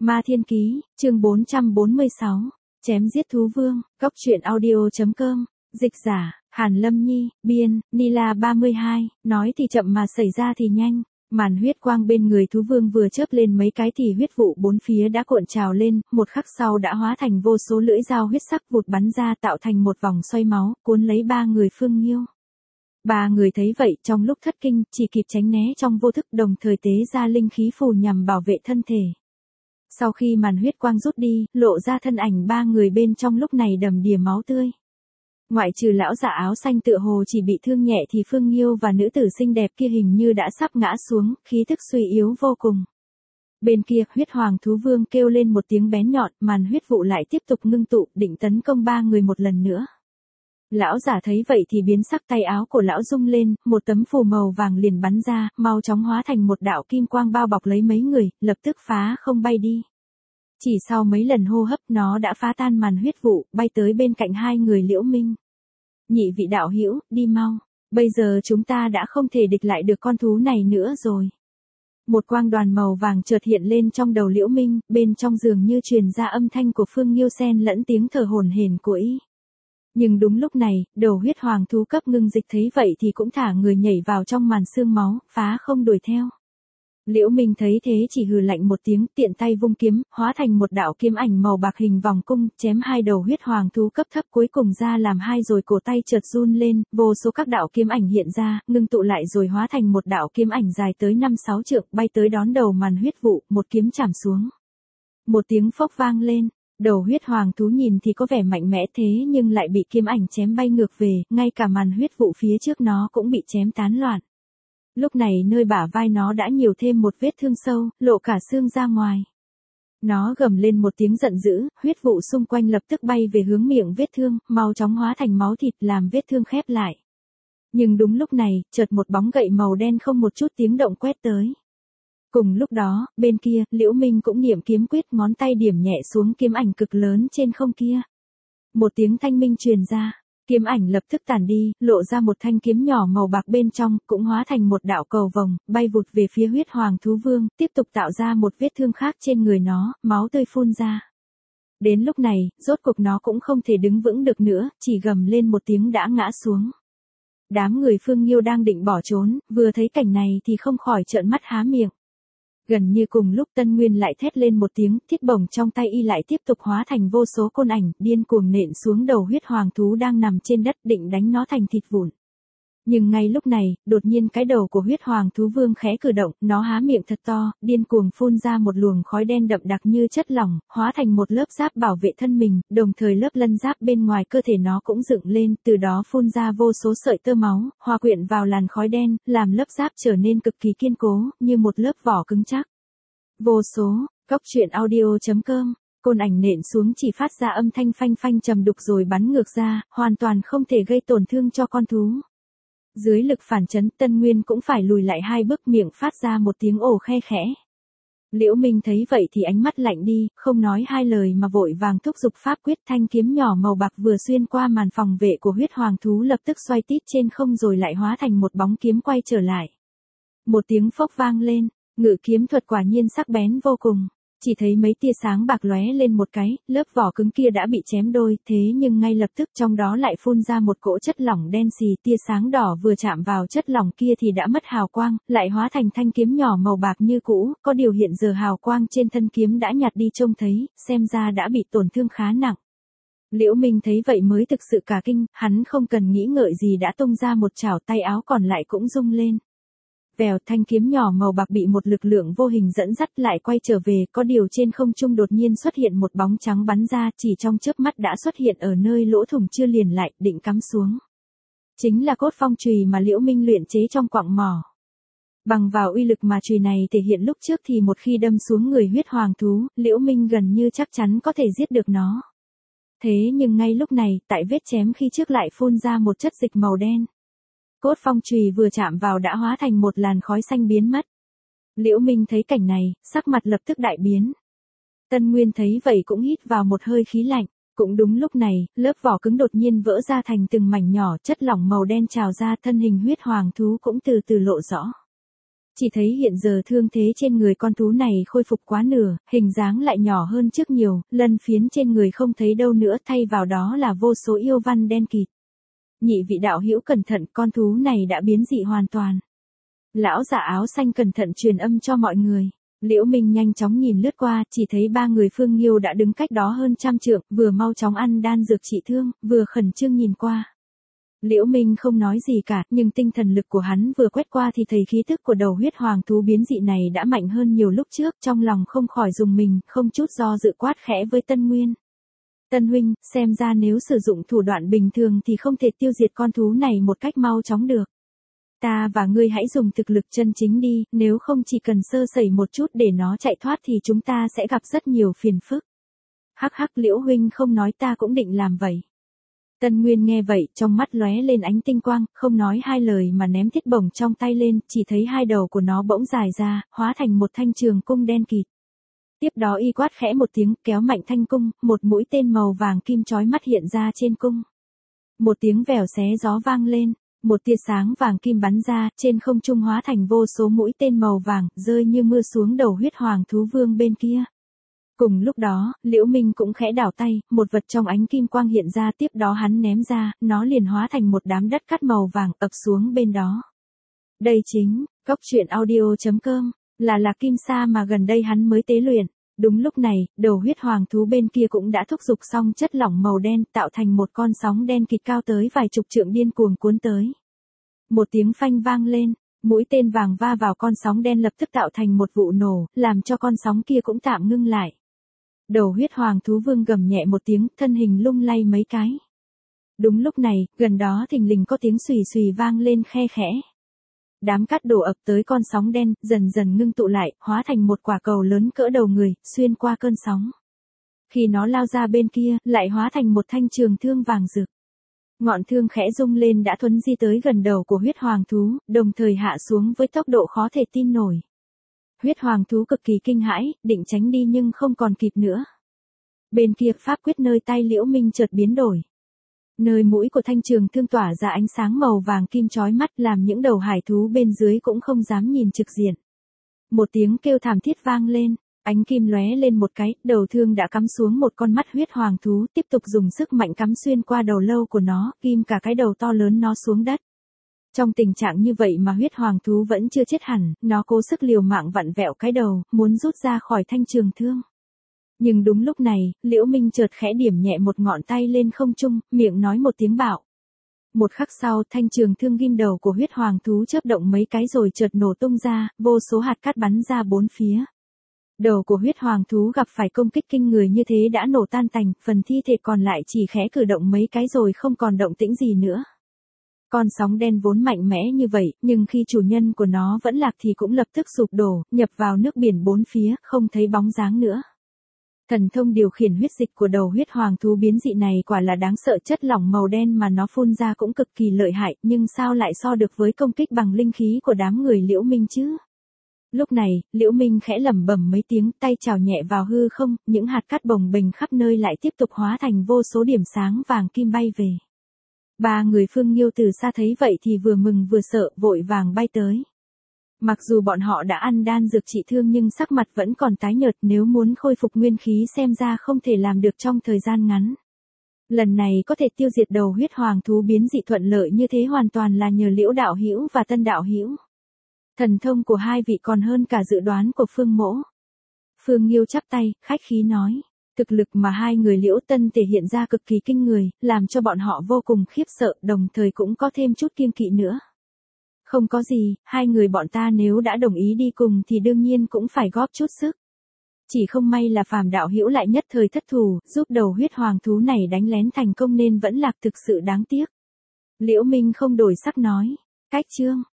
Ma Thiên Ký, chương 446, chém giết thú vương, Cóc truyện audio.com, dịch giả, Hàn Lâm Nhi, biên, Nila 32, nói thì chậm mà xảy ra thì nhanh. Màn huyết quang bên người thú vương vừa chớp lên mấy cái thì huyết vụ bốn phía đã cuộn trào lên, một khắc sau đã hóa thành vô số lưỡi dao huyết sắc vụt bắn ra tạo thành một vòng xoay máu, cuốn lấy ba người Phương Nghiêu. Ba người thấy vậy trong lúc thất kinh, chỉ kịp tránh né trong vô thức đồng thời tế ra linh khí phù nhằm bảo vệ thân thể. Sau khi màn huyết quang rút đi, lộ ra thân ảnh ba người bên trong lúc này đầm đìa máu tươi. Ngoại trừ lão giả áo xanh tựa hồ chỉ bị thương nhẹ thì Phương Nghiêu và nữ tử xinh đẹp kia hình như đã sắp ngã xuống, khí thức suy yếu vô cùng. Bên kia, huyết hoàng thú vương kêu lên một tiếng bén nhọn, màn huyết vụ lại tiếp tục ngưng tụ, định tấn công ba người một lần nữa. Lão giả thấy vậy thì biến sắc, tay áo của lão rung lên, một tấm phù màu vàng liền bắn ra, mau chóng hóa thành một đạo kim quang bao bọc lấy mấy người, lập tức phá không bay đi. Chỉ sau mấy lần hô hấp nó đã phá tan màn huyết vụ, bay tới bên cạnh hai người Liễu Minh. Nhị vị đạo hữu, đi mau, bây giờ chúng ta đã không thể địch lại được con thú này nữa rồi. Một quang đoàn màu vàng chợt hiện lên trong đầu Liễu Minh, bên trong dường như truyền ra âm thanh của Phương Nghiêu xen lẫn tiếng thở hổn hển của y. Nhưng đúng lúc này, đầu huyết hoàng thú cấp ngưng dịch thấy vậy thì cũng thả người nhảy vào trong màn xương máu, phá không đuổi theo. Liễu Minh thấy thế chỉ hừ lạnh một tiếng, tiện tay vung kiếm, hóa thành một đạo kiếm ảnh màu bạc hình vòng cung, chém hai đầu huyết hoàng thú cấp thấp cuối cùng ra làm hai rồi cổ tay chợt run lên, vô số các đạo kiếm ảnh hiện ra, ngưng tụ lại rồi hóa thành một đạo kiếm ảnh dài tới 5-6 trượng, bay tới đón đầu màn huyết vụ, một kiếm chảm xuống. Một tiếng phốc vang lên. Đầu huyết hoàng thú nhìn thì có vẻ mạnh mẽ thế nhưng lại bị kiếm ảnh chém bay ngược về, ngay cả màn huyết vụ phía trước nó cũng bị chém tán loạn. Lúc này nơi bả vai nó đã nhiều thêm một vết thương sâu, lộ cả xương ra ngoài. Nó gầm lên một tiếng giận dữ, huyết vụ xung quanh lập tức bay về hướng miệng vết thương, mau chóng hóa thành máu thịt làm vết thương khép lại. Nhưng đúng lúc này, chợt một bóng gậy màu đen không một chút tiếng động quét tới. Cùng lúc đó, bên kia, Liễu Minh cũng niệm kiếm quyết, ngón tay điểm nhẹ xuống kiếm ảnh cực lớn trên không kia. Một tiếng thanh minh truyền ra, kiếm ảnh lập tức tản đi, lộ ra một thanh kiếm nhỏ màu bạc bên trong, cũng hóa thành một đạo cầu vồng, bay vụt về phía huyết hoàng thú vương, tiếp tục tạo ra một vết thương khác trên người nó, máu tươi phun ra. Đến lúc này, rốt cuộc nó cũng không thể đứng vững được nữa, chỉ gầm lên một tiếng đã ngã xuống. Đám người Phương Nghiêu đang định bỏ trốn, vừa thấy cảnh này thì không khỏi trợn mắt há miệng. Gần như cùng lúc Tân Nguyên lại thét lên một tiếng, thiết bổng trong tay y lại tiếp tục hóa thành vô số côn ảnh, điên cuồng nện xuống đầu huyết hoàng thú đang nằm trên đất định đánh nó thành thịt vụn. Nhưng ngay lúc này, đột nhiên cái đầu của huyết hoàng thú vương khẽ cử động, nó há miệng thật to, điên cuồng phun ra một luồng khói đen đậm đặc như chất lỏng, hóa thành một lớp giáp bảo vệ thân mình, đồng thời lớp lân giáp bên ngoài cơ thể nó cũng dựng lên, từ đó phun ra vô số sợi tơ máu, hòa quyện vào làn khói đen, làm lớp giáp trở nên cực kỳ kiên cố, như một lớp vỏ cứng chắc. Vô số, Cóc truyện audio.com, côn ảnh nện xuống chỉ phát ra âm thanh phanh phanh trầm đục rồi bắn ngược ra, hoàn toàn không thể gây tổn thương cho con thú. Dưới lực phản chấn, Tân Nguyên cũng phải lùi lại 2 bước, miệng phát ra một tiếng ồ khe khẽ. Liễu Minh thấy vậy thì ánh mắt lạnh đi, không nói hai lời mà vội vàng thúc giục pháp quyết, thanh kiếm nhỏ màu bạc vừa xuyên qua màn phòng vệ của huyết hoàng thú lập tức xoay tít trên không rồi lại hóa thành một bóng kiếm quay trở lại. Một tiếng phốc vang lên, ngự kiếm thuật quả nhiên sắc bén vô cùng. Chỉ thấy mấy tia sáng bạc lóe lên một cái, lớp vỏ cứng kia đã bị chém đôi, thế nhưng ngay lập tức trong đó lại phun ra một cỗ chất lỏng đen xì, tia sáng đỏ vừa chạm vào chất lỏng kia thì đã mất hào quang, lại hóa thành thanh kiếm nhỏ màu bạc như cũ, có điều hiện giờ hào quang trên thân kiếm đã nhạt đi trông thấy, xem ra đã bị tổn thương khá nặng. Liễu Minh thấy vậy mới thực sự cả kinh, hắn không cần nghĩ ngợi gì đã tung ra một chảo, tay áo còn lại cũng rung lên. Vèo, thanh kiếm nhỏ màu bạc bị một lực lượng vô hình dẫn dắt lại quay trở về, có điều trên không trung đột nhiên xuất hiện một bóng trắng bắn ra, chỉ trong chớp mắt đã xuất hiện ở nơi lỗ thủng chưa liền lại, định cắm xuống. Chính là cốt phong chùy mà Liễu Minh luyện chế trong quặng mỏ. Bằng vào uy lực mà chùy này thể hiện lúc trước thì một khi đâm xuống người huyết hoàng thú, Liễu Minh gần như chắc chắn có thể giết được nó. Thế nhưng ngay lúc này, tại vết chém khi trước lại phun ra một chất dịch màu đen. Cốt phong chùy vừa chạm vào đã hóa thành một làn khói xanh biến mất. Liễu Minh thấy cảnh này, sắc mặt lập tức đại biến. Tân Nguyên thấy vậy cũng hít vào một hơi khí lạnh. Cũng đúng lúc này, lớp vỏ cứng đột nhiên vỡ ra thành từng mảnh nhỏ, chất lỏng màu đen trào ra, thân hình huyết hoàng thú cũng từ từ lộ rõ. Chỉ thấy hiện giờ thương thế trên người con thú này khôi phục quá nửa, hình dáng lại nhỏ hơn trước nhiều, lân phiến trên người không thấy đâu nữa, thay vào đó là vô số yêu văn đen kịt. Nhị vị đạo hữu cẩn thận, con thú này đã biến dị hoàn toàn. Lão giả áo xanh cẩn thận truyền âm cho mọi người. Liễu Minh nhanh chóng nhìn lướt qua, chỉ thấy ba người Phương Nghiêu đã đứng cách đó hơn 100 trượng, vừa mau chóng ăn đan dược trị thương, vừa khẩn trương nhìn qua. Liễu Minh không nói gì cả, nhưng tinh thần lực của hắn vừa quét qua thì thấy khí tức của đầu huyết hoàng thú biến dị này đã mạnh hơn nhiều lúc trước, trong lòng không khỏi rùng mình, không chút do dự quát khẽ với Tân Nguyên. Tân huynh, xem ra nếu sử dụng thủ đoạn bình thường thì không thể tiêu diệt con thú này một cách mau chóng được. Ta và ngươi hãy dùng thực lực chân chính đi, nếu không chỉ cần sơ sẩy một chút để nó chạy thoát thì chúng ta sẽ gặp rất nhiều phiền phức. Hắc hắc, Liễu huynh không nói ta cũng định làm vậy. Tân Nguyên nghe vậy, trong mắt lóe lên ánh tinh quang, không nói hai lời mà ném thiết bổng trong tay lên, chỉ thấy hai đầu của nó bỗng dài ra, hóa thành một thanh trường cung đen kịt. Tiếp đó y quát khẽ một tiếng, kéo mạnh thanh cung, một mũi tên màu vàng kim chói mắt hiện ra trên cung. Một tiếng vèo xé gió vang lên, một tia sáng vàng kim bắn ra, trên không trung hóa thành vô số mũi tên màu vàng, rơi như mưa xuống đầu huyết hoàng thú vương bên kia. Cùng lúc đó, Liễu Minh cũng khẽ đảo tay, một vật trong ánh kim quang hiện ra, tiếp đó hắn ném ra, nó liền hóa thành một đám đất cát màu vàng ập xuống bên đó. Đây chính, Cốc Truyện Audio.com, là kim sa mà gần đây hắn mới tế luyện. Đúng lúc này, đầu huyết hoàng thú bên kia cũng đã thúc giục xong chất lỏng màu đen, tạo thành một con sóng đen kịt cao tới vài chục trượng điên cuồng cuốn tới. Một tiếng phanh vang lên, mũi tên vàng va vào con sóng đen lập tức tạo thành một vụ nổ, làm cho con sóng kia cũng tạm ngưng lại. Đầu huyết hoàng thú vương gầm nhẹ một tiếng, thân hình lung lay mấy cái. Đúng lúc này, gần đó thình lình có tiếng xùy xùy vang lên khe khẽ. Đám cát đổ ập tới con sóng đen, dần dần ngưng tụ lại, hóa thành một quả cầu lớn cỡ đầu người, xuyên qua cơn sóng. Khi nó lao ra bên kia, lại hóa thành một thanh trường thương vàng rực. Ngọn thương khẽ rung lên đã thuấn di tới gần đầu của huyết hoàng thú, đồng thời hạ xuống với tốc độ khó thể tin nổi. Huyết hoàng thú cực kỳ kinh hãi, định tránh đi nhưng không còn kịp nữa. Bên kia pháp quyết nơi tay Liễu Minh chợt biến đổi. Nơi mũi của thanh trường thương tỏa ra ánh sáng màu vàng kim chói mắt, làm những đầu hải thú bên dưới cũng không dám nhìn trực diện. Một tiếng kêu thảm thiết vang lên, ánh kim lóe lên một cái, đầu thương đã cắm xuống một con mắt huyết hoàng thú, tiếp tục dùng sức mạnh cắm xuyên qua đầu lâu của nó, ghim cả cái đầu to lớn nó xuống đất. Trong tình trạng như vậy mà huyết hoàng thú vẫn chưa chết hẳn, nó cố sức liều mạng vặn vẹo cái đầu, muốn rút ra khỏi thanh trường thương. Nhưng đúng lúc này, Liễu Minh chợt khẽ điểm nhẹ một ngọn tay lên không trung, miệng nói một tiếng bạo. Một khắc sau, thanh trường thương ghim đầu của huyết hoàng thú chớp động mấy cái rồi chợt nổ tung ra, vô số hạt cát bắn ra bốn phía. Đầu của huyết hoàng thú gặp phải công kích kinh người như thế đã nổ tan tành, phần thi thể còn lại chỉ khẽ cử động mấy cái rồi không còn động tĩnh gì nữa. Con sóng đen vốn mạnh mẽ như vậy, nhưng khi chủ nhân của nó vẫn lạc thì cũng lập tức sụp đổ, nhập vào nước biển bốn phía, không thấy bóng dáng nữa. Thần thông điều khiển huyết dịch của đầu huyết hoàng thú biến dị này quả là đáng sợ, chất lỏng màu đen mà nó phun ra cũng cực kỳ lợi hại, nhưng sao lại so được với công kích bằng linh khí của đám người Liễu Minh chứ? Lúc này, Liễu Minh khẽ lẩm bẩm mấy tiếng, tay chào nhẹ vào hư không, những hạt cát bồng bềnh khắp nơi lại tiếp tục hóa thành vô số điểm sáng vàng kim bay về. Ba người Phương Nghiêu từ xa thấy vậy thì vừa mừng vừa sợ, vội vàng bay tới. Mặc dù bọn họ đã ăn đan dược trị thương nhưng sắc mặt vẫn còn tái nhợt, nếu muốn khôi phục nguyên khí xem ra không thể làm được trong thời gian ngắn. Lần này có thể tiêu diệt đầu huyết hoàng thú biến dị thuận lợi như thế hoàn toàn là nhờ Liễu đạo hữu và Tân đạo hữu. Thần thông của hai vị còn hơn cả dự đoán của Phương mỗ. Phương Nghiêu chắp tay, khách khí nói. Thực lực mà hai người Liễu Tân thể hiện ra cực kỳ kinh người, làm cho bọn họ vô cùng khiếp sợ, đồng thời cũng có thêm chút kiêng kỵ nữa. Không có gì, hai người bọn ta nếu đã đồng ý đi cùng thì đương nhiên cũng phải góp chút sức. Chỉ không may là Phàm đạo hữu lại nhất thời thất thủ, giúp đầu huyết hoàng thú này đánh lén thành công nên vẫn lạc, thực sự đáng tiếc. Liễu Minh không đổi sắc nói. Cách chương